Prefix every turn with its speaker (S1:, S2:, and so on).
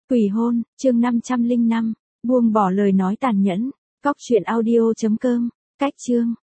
S1: Quỷ hôn, chương 505, buông bỏ lời nói tàn nhẫn. Cóc truyện audio.com, cách chương.